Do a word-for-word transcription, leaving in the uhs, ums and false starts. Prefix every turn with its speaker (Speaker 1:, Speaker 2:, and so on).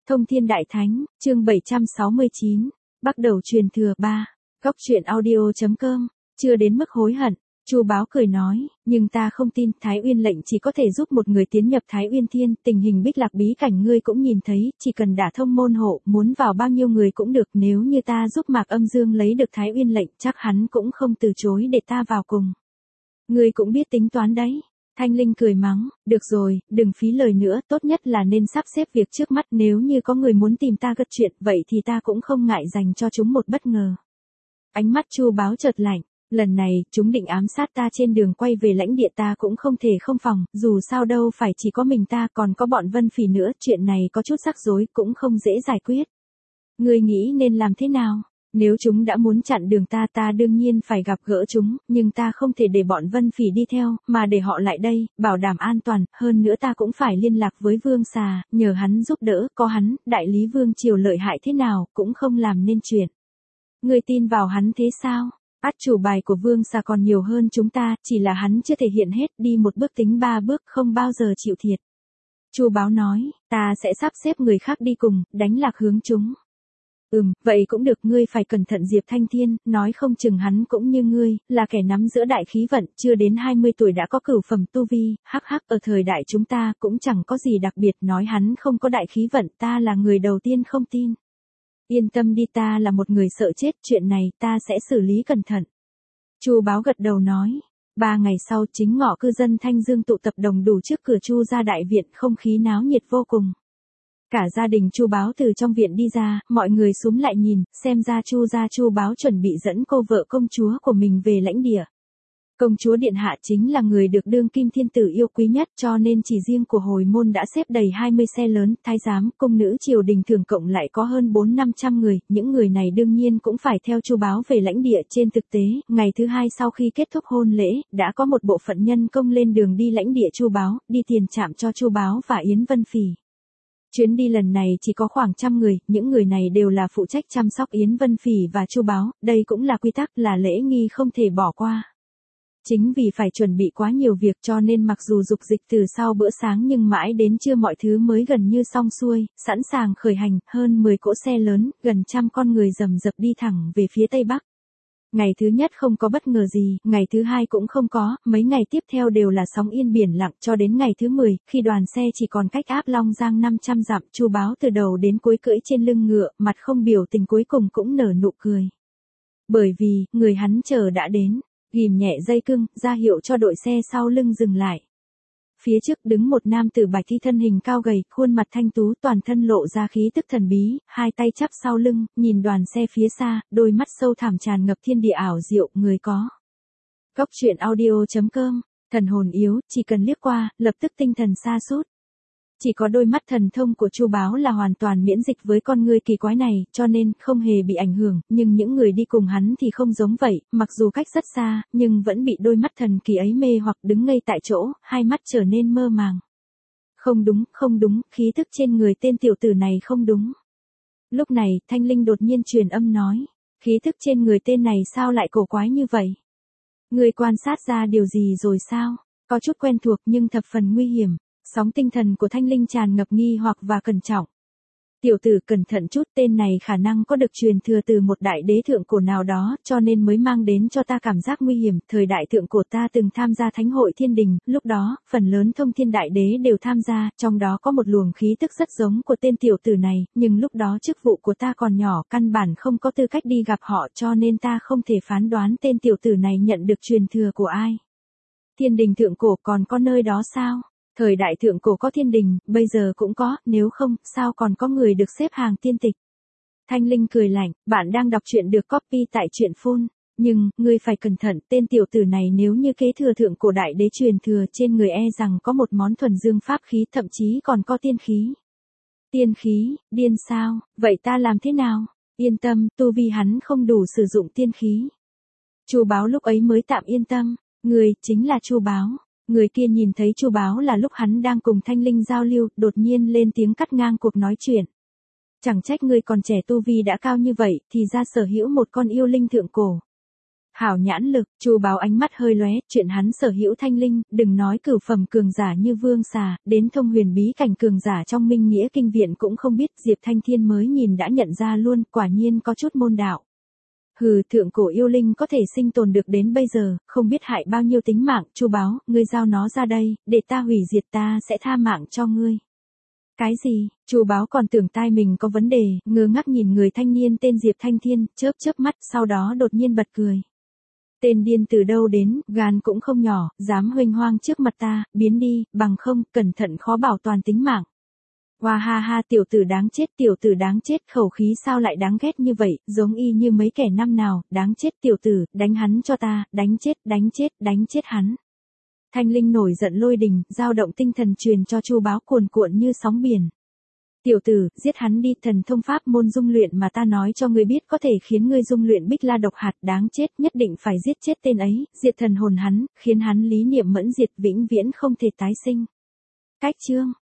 Speaker 1: Thông Thiên Đại Thánh, chương bảy trăm sáu mươi chín, bắt đầu truyền thừa ba. Góc truyện audio.com, chưa đến mức hối hận, Chu Báo cười nói, nhưng ta không tin Thái Uyên lệnh chỉ có thể giúp một người tiến nhập Thái Uyên Thiên, tình hình Bích Lạc bí cảnh ngươi cũng nhìn thấy, chỉ cần đả thông môn hộ, muốn vào bao nhiêu người cũng được, nếu như ta giúp Mạc Âm Dương lấy được Thái Uyên lệnh, chắc hắn cũng không từ chối để ta vào cùng. Ngươi cũng biết tính toán đấy. Thanh Linh cười mắng, được rồi, đừng phí lời nữa, tốt nhất là nên sắp xếp việc trước mắt, nếu như có người muốn tìm ta gật chuyện, vậy thì ta cũng không ngại dành cho chúng một bất ngờ. Ánh mắt Chu Báo chợt lạnh, lần này, chúng định ám sát ta trên đường quay về lãnh địa ta cũng không thể không phòng, dù sao đâu phải chỉ có mình ta còn có bọn Vân Phỉ nữa, chuyện này có chút rắc rối, cũng không dễ giải quyết. Ngươi nghĩ nên làm thế nào? Nếu chúng đã muốn chặn đường ta ta đương nhiên phải gặp gỡ chúng, nhưng ta không thể để bọn Vân Phỉ đi theo, mà để họ lại đây, bảo đảm an toàn, hơn nữa ta cũng phải liên lạc với Vương Xà, nhờ hắn giúp đỡ, có hắn, đại lý Vương Triều lợi hại thế nào, cũng không làm nên chuyện. Ngươi tin vào hắn thế sao? Át chủ bài của Vương Xà còn nhiều hơn chúng ta, chỉ là hắn chưa thể hiện hết, đi một bước tính ba bước, không bao giờ chịu thiệt. Chu Báo nói, ta sẽ sắp xếp người khác đi cùng, đánh lạc hướng chúng. Ừm, vậy cũng được, ngươi phải cẩn thận Diệp Thanh Thiên, nói không chừng hắn cũng như ngươi, là kẻ nắm giữa đại khí vận, chưa đến hai mươi tuổi đã có cửu phẩm tu vi, hắc hắc, ở thời đại chúng ta cũng chẳng có gì đặc biệt, nói hắn không có đại khí vận, ta là người đầu tiên không tin. Yên tâm đi, ta là một người sợ chết, chuyện này ta sẽ xử lý cẩn thận. Chu Báo gật đầu nói. Ba ngày sau, chính ngọ cư dân Thanh Dương tụ tập đồng đủ trước cửa Chu gia đại viện, không khí náo nhiệt vô cùng. Cả gia đình Chu Báo từ trong viện đi ra, mọi người xúm lại nhìn, xem ra Chu gia Chu Báo chuẩn bị dẫn cô vợ công chúa của mình về lãnh địa. Công chúa điện hạ chính là người được đương kim thiên tử yêu quý nhất, cho nên chỉ riêng của hồi môn đã xếp đầy hai mươi xe lớn, thái giám, cung nữ triều đình thường cộng lại có hơn bốn năm trăm người, những người này đương nhiên cũng phải theo Chu Báo về lãnh địa. Trên thực tế, ngày thứ hai sau khi kết thúc hôn lễ, đã có một bộ phận nhân công lên đường đi lãnh địa Chu Báo, đi tiền trạm cho Chu Báo và Yến Vân Phỉ. Chuyến đi lần này chỉ có khoảng trăm người, những người này đều là phụ trách chăm sóc Yến Vân Phỉ và Chu Báo, đây cũng là quy tắc, là lễ nghi không thể bỏ qua. Chính vì phải chuẩn bị quá nhiều việc cho nên mặc dù dục dịch từ sau bữa sáng nhưng mãi đến trưa mọi thứ mới gần như xong xuôi, sẵn sàng khởi hành, hơn mười cỗ xe lớn, gần trăm con người rầm rập đi thẳng về phía Tây Bắc. Ngày thứ nhất không có bất ngờ gì, ngày thứ hai cũng không có, mấy ngày tiếp theo đều là sóng yên biển lặng, cho đến ngày thứ mười, khi đoàn xe chỉ còn cách áp Long Giang năm trăm dặm, Chu Báo từ đầu đến cuối cưỡi trên lưng ngựa, mặt không biểu tình, cuối cùng cũng nở nụ cười. Bởi vì, người hắn chờ đã đến, ghìm nhẹ dây cưng, ra hiệu cho đội xe sau lưng dừng lại. Phía trước đứng một nam tử bạch y, thân hình cao gầy, khuôn mặt thanh tú, toàn thân lộ ra khí tức thần bí, hai tay chắp sau lưng, nhìn đoàn xe phía xa, đôi mắt sâu thẳm tràn ngập thiên địa ảo diệu, người có. Góc truyện audio.com, thần hồn yếu, chỉ cần liếc qua, lập tức tinh thần sa sút. Chỉ có đôi mắt thần thông của Chu Báo là hoàn toàn miễn dịch với con người kỳ quái này, cho nên không hề bị ảnh hưởng, nhưng những người đi cùng hắn thì không giống vậy, mặc dù cách rất xa, nhưng vẫn bị đôi mắt thần kỳ ấy mê hoặc, đứng ngây tại chỗ, hai mắt trở nên mơ màng. Không đúng, không đúng, khí thức trên người tên tiểu tử này không đúng. Lúc này, Thanh Linh đột nhiên truyền âm nói, khí thức trên người tên này sao lại cổ quái như vậy? Người quan sát ra điều gì rồi sao? Có chút quen thuộc nhưng thập phần nguy hiểm. Sóng tinh thần của Thanh Linh tràn ngập nghi hoặc và cẩn trọng. Tiểu tử cẩn thận chút, tên này khả năng có được truyền thừa từ một đại đế thượng cổ nào đó, cho nên mới mang đến cho ta cảm giác nguy hiểm. Thời đại thượng cổ ta từng tham gia thánh hội thiên đình, lúc đó, phần lớn thông thiên đại đế đều tham gia, trong đó có một luồng khí tức rất giống của tên tiểu tử này, nhưng lúc đó chức vụ của ta còn nhỏ, căn bản không có tư cách đi gặp họ, cho nên ta không thể phán đoán tên tiểu tử này nhận được truyền thừa của ai. Thiên đình thượng cổ còn có nơi đó sao? Thời đại thượng cổ có thiên đình, bây giờ cũng có, nếu không, sao còn có người được xếp hàng tiên tịch? Thanh Linh cười lạnh, bạn đang đọc truyện được copy tại truyện phun, nhưng, ngươi phải cẩn thận, tên tiểu tử này nếu như kế thừa thượng cổ đại đế truyền thừa trên người e rằng có một món thuần dương pháp khí, thậm chí còn có tiên khí. Tiên khí, điên sao, vậy ta làm thế nào? Yên tâm, tu vi hắn không đủ sử dụng tiên khí. Chu Báo lúc ấy mới tạm yên tâm, người chính là Chu Báo. Người kia nhìn thấy Chu Báo là lúc hắn đang cùng Thanh Linh giao lưu, đột nhiên lên tiếng cắt ngang cuộc nói chuyện. Chẳng trách ngươi còn trẻ tu vi đã cao như vậy, thì ra sở hữu một con yêu linh thượng cổ. Hảo nhãn lực, Chu Báo ánh mắt hơi lóe, chuyện hắn sở hữu thanh linh, đừng nói cửu phẩm cường giả như Vương Xà, đến thông huyền bí cảnh cường giả trong Minh Nghĩa kinh viện cũng không biết, Diệp Thanh Thiên mới nhìn đã nhận ra luôn, quả nhiên có chút môn đạo. Hừ, thượng cổ yêu linh có thể sinh tồn được đến bây giờ, không biết hại bao nhiêu tính mạng, Chu Báo, ngươi giao nó ra đây, để ta hủy diệt ta sẽ tha mạng cho ngươi. Cái gì? Chu Báo còn tưởng tai mình có vấn đề, ngơ ngác nhìn người thanh niên tên Diệp Thanh Thiên, chớp chớp mắt, sau đó đột nhiên bật cười. Tên điên từ đâu đến, gan cũng không nhỏ, dám huênh hoang trước mặt ta, biến đi, bằng không, cẩn thận khó bảo toàn tính mạng. Hoa ha ha, tiểu tử đáng chết, tiểu tử đáng chết, khẩu khí sao lại đáng ghét như vậy, giống y như mấy kẻ năm nào, đáng chết tiểu tử, đánh hắn cho ta, đánh chết, đánh chết, đánh chết hắn. Thanh linh nổi giận lôi đình, dao động tinh thần truyền cho Chu Báo cuồn cuộn như sóng biển. Tiểu tử, giết hắn đi, thần thông pháp môn dung luyện mà ta nói cho ngươi biết có thể khiến ngươi dung luyện bích la độc hạt, đáng chết, nhất định phải giết chết tên ấy, diệt thần hồn hắn, khiến hắn lý niệm mẫn diệt vĩnh viễn không thể tái sinh. Cách chương